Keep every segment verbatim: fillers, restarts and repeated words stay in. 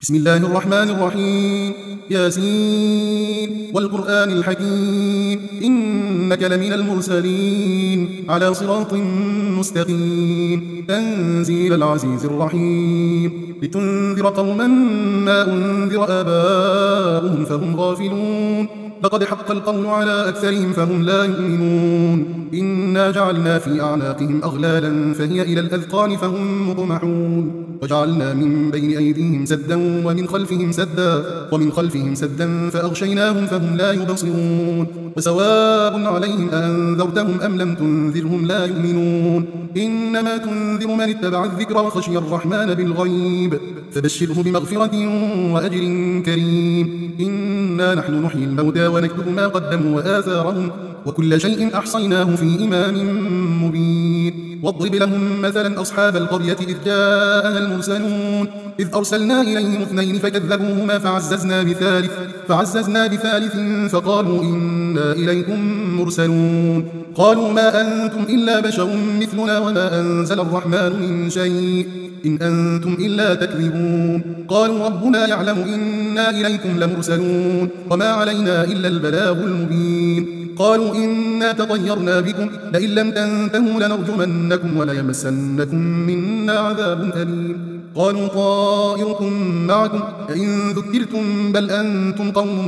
بسم الله الرحمن الرحيم. ياسين والقرآن الحكيم إنك لمن المرسلين على صراط مستقيم تنزيل العزيز الرحيم لتنذر قوما ما أنذر آباؤهم فهم غافلون لقد حق القول على أكثرهم فهم لا يؤمنون إنا جعلنا في أعناقهم أغلالا فهي إلى الأذقان فهم مطمحون وجعلنا من بين أيديهم سدا ومن خلفهم سدا ومن خلفهم سدا فأغشيناهم فهم لا يبصرون وسواء عليهم أنذرتهم أم لم تنذرهم لا يؤمنون إنما تنذر من اتبع الذكر وخشي الرحمن بالغيب فبشره بمغفرة وأجر كريم. إنا نحن نحيي الموتى ونكتب ما قدموا وآثارهم وكل شيء أحصيناه في إمام مبين. واضرب لهم مثلا أصحاب القرية إذ جاءها المرسلون إذ أرسلنا إليهم اثنين فكذبوهما فعززنا بثالث فعززنا بثالث فقالوا إنا إليكم مرسلون قالوا ما أنتم إلا بشر مثلنا وما أنزل الرحمن من شيء إن أنتم إلا تكذبون قالوا ربنا يعلم إنا إليكم لمرسلون وما علينا إلا البلاغ المبين قالوا إنا تطيرنا بكم لئن لم تنتهوا لنرجمنكم وليمسنكم منا عذاب أليم قالوا طائركم معكم أئن ذكرتم بل أنتم قوم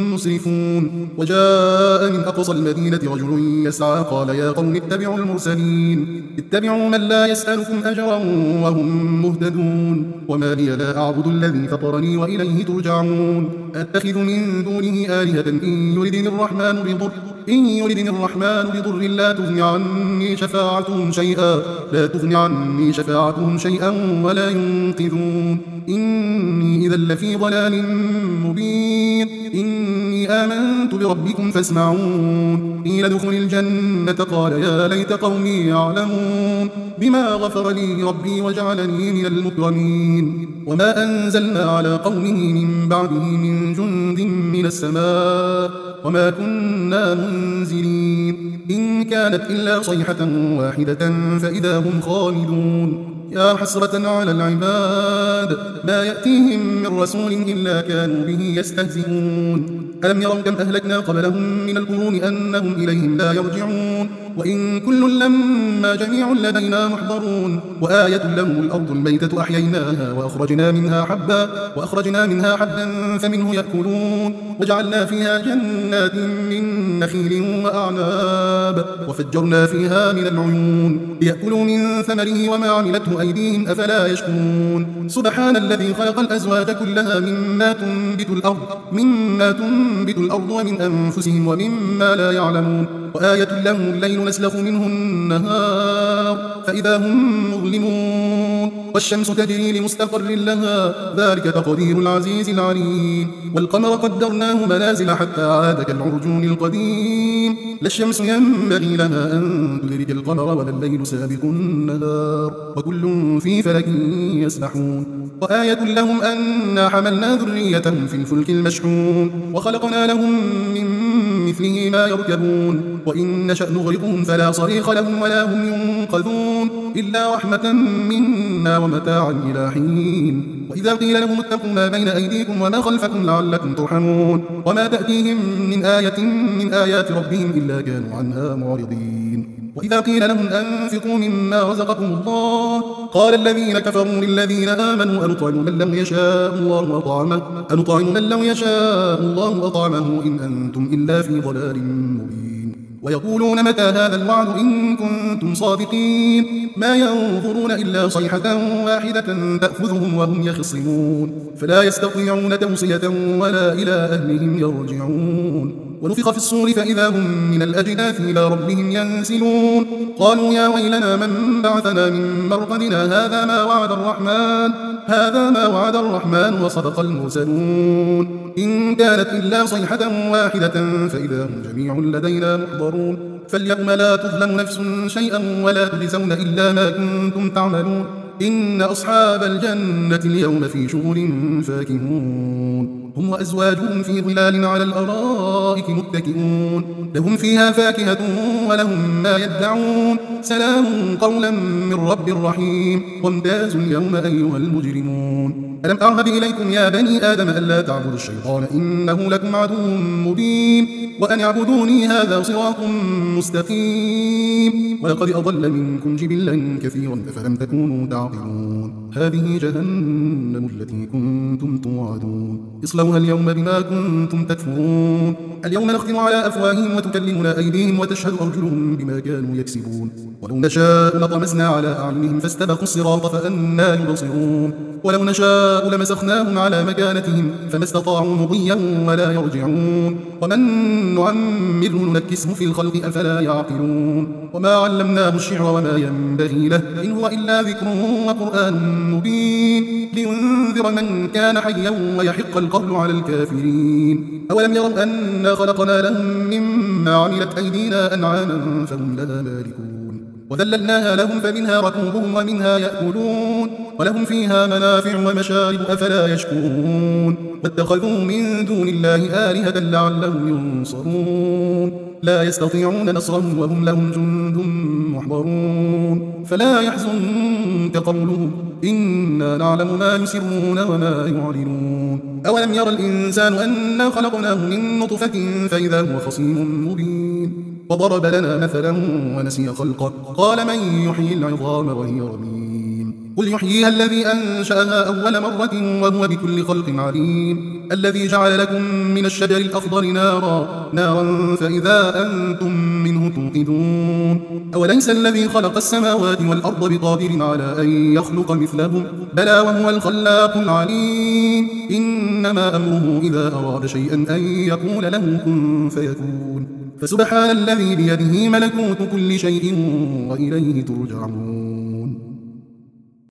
مسرفون وجاء من أقصى المدينة رجل يسعى قال يا قوم اتبعوا المرسلين اتبعوا من لا يسألكم أجرا وهم مهتدون وما لي لا أعبد الذي فطرني وإليه ترجعون أتخذ من دونه آلهة إن يردني الرحمن بضر إن يردني الرحمن بضر لا تغني عني شفاعتهم شيئا لا تغني عني شفاعتهم شيئا ولا ينقذون إني إذا لفي ضلال مبين إني آمنت بربكم فاسمعون قيل ادخل الجنة قال يا ليت قومي يعلمون بما غفر لي ربي وجعلني من المكرمين وما أنزلنا على قومه من بعده من جند من السماء وما كنا منزلين إن كانت إلا صيحة واحدة فإذا هم خامدون يا حسرة على العباد ما يأتيهم من رسول إلا كانوا به يستهزئون ألم يروا كم أهلكنا قبلهم من القرون أنهم إليهم لا يرجعون وإن كل لما جميع لدينا محضرون وآية لهم الأرض الميتة أحييناها وأخرجنا منها حبا وأخرجنا منها حبا فمنه يأكلون وجعلنا فيها جنات من نخيل وأعناب وفجرنا فيها من العيون ليأكلوا من ثمره وما عملته أيديهم أفلا يشكرون سبحان الذي خلق الأزواج كلها مما تنبت الأرض مما تنبت الأرض ومن أنفسهم ومما لا يعلمون وآية لهم الليل نسلخ منه النهار فإذا هم مظلمون والشمس تجري لمستقر لها ذلك تقدير العزيز العليم والقمر قدرناه منازل حتى عاد كالعرجون القديم لا الشمس ينبغي لها أن تدرك القمر ولا الليل سابق النهار وكل في فلك يسبحون وآية لهم أنا حملنا ذريتهم في الفلك المشحون وخلقنا لهم من مثله ما يركبون وإن نشأ نغرقهم فلا صريخ لهم ولا هم ينقذون إلا رحمة منا ومتاعا إلى حين وإذا قيل لهم اتقوا ما بين أيديكم وما خلفكم لعلكم ترحمون وما تأتيهم من آية من آيات ربهم إلا كانوا عنها معرضين وإذا قيل لهم أنفقوا مما رزقكم الله قال الذين كفروا للذين آمنوا أنطعم من لو يشاء الله أطعمه أنطعم من لو يشاء الله أطعمه إن أنتم إلا في ضلال مبين ويقولون متى هذا الوعد إن كنتم صادقين ما ينظرون إلا صيحة واحدة تأخذهم وهم يخصمون فلا يستطيعون توصية ولا إلى أهلهم يرجعون ونفخ في الصور فإذا هم من الأجداث إلى ربهم ينسلون قالوا يا ويلنا من بعثنا من مرقدنا هذا ما وعد الرحمن هذا ما وعد الرحمن وصدق المرسلون إن كانت إلا صيحة واحدة فإذا هم جميع لدينا محضرون فاليوم لا تظلم نفس شيئا ولا تجزون إلا ما كنتم تعملون إن أصحاب الجنة اليوم في شغل فاكهون هم وأزواجهم في ظلال على الأرائك متكئون لهم فيها فاكهة ولهم ما يدعون سلام قولا من رب رحيم وامتازوا اليوم أيها المجرمون ألم أعهد إليكم يا بني آدم ألا تعبدوا الشيطان إنه لكم عدو مبين وأن اعبدوني هذا صراط مستقيم ولقد أضل منكم جبلا كثيرا أفلم تكونوا تعقلون هذه جهنم التي كنتم توعدون اصلوها اليوم بما كنتم تكفرون اليوم نختم على أفواههم وتكلمنا أيديهم وتشهد أرجلهم بما كانوا يكسبون ولو نشاء لطمسنا على أعينهم فاستبقوا الصراط فأنى يبصرون ولو نشاء لمسخناهم على مكانتهم فما استطاعوا مضيا ولا يرجعون ومن نعمره ننكسه في الخلق أفلا يعقلون وما علمناه الشعر وما ينبغي له إن هو إلا ذكر وقرآن مبين لينذر من كان حيا ويحق القول على الكافرين أولم يروا أنا خلقنا لهم مما عملت أيدينا أنعاما فهم لها مالكون وذللناها لهم فمنها ركوبهم ومنها يأكلون ولهم فيها منافع ومشارب أفلا يشكرون واتخذوا من دون الله آلهة لعلهم ينصرون لا يستطيعون نصرهم وهم لهم جند محضرون فلا يحزنك قولهم إنا نعلم ما يسرون وما يعلنون أولم يرى الإنسان أنا خلقناه من نطفة فإذا هو خصيم مبين وضرب لنا مثلا ونسي خلقه قال من يحيي العظام وهي رميم قل يحييها الذي أنشأها أول مرة وهو بكل خلق عليم الذي جعل لكم من الشجر الأخضر نارا نارا فإذا أنتم منه توقدون أوليس الذي خلق السماوات والأرض بقادر على أن يخلق مثلهم بلى وهو الخلاق العليم إنما أمره إذا أراد شيئا أن يقول له كن فيكون فسبحان الذي بيده ملكوت كل شيء وإليه ترجعون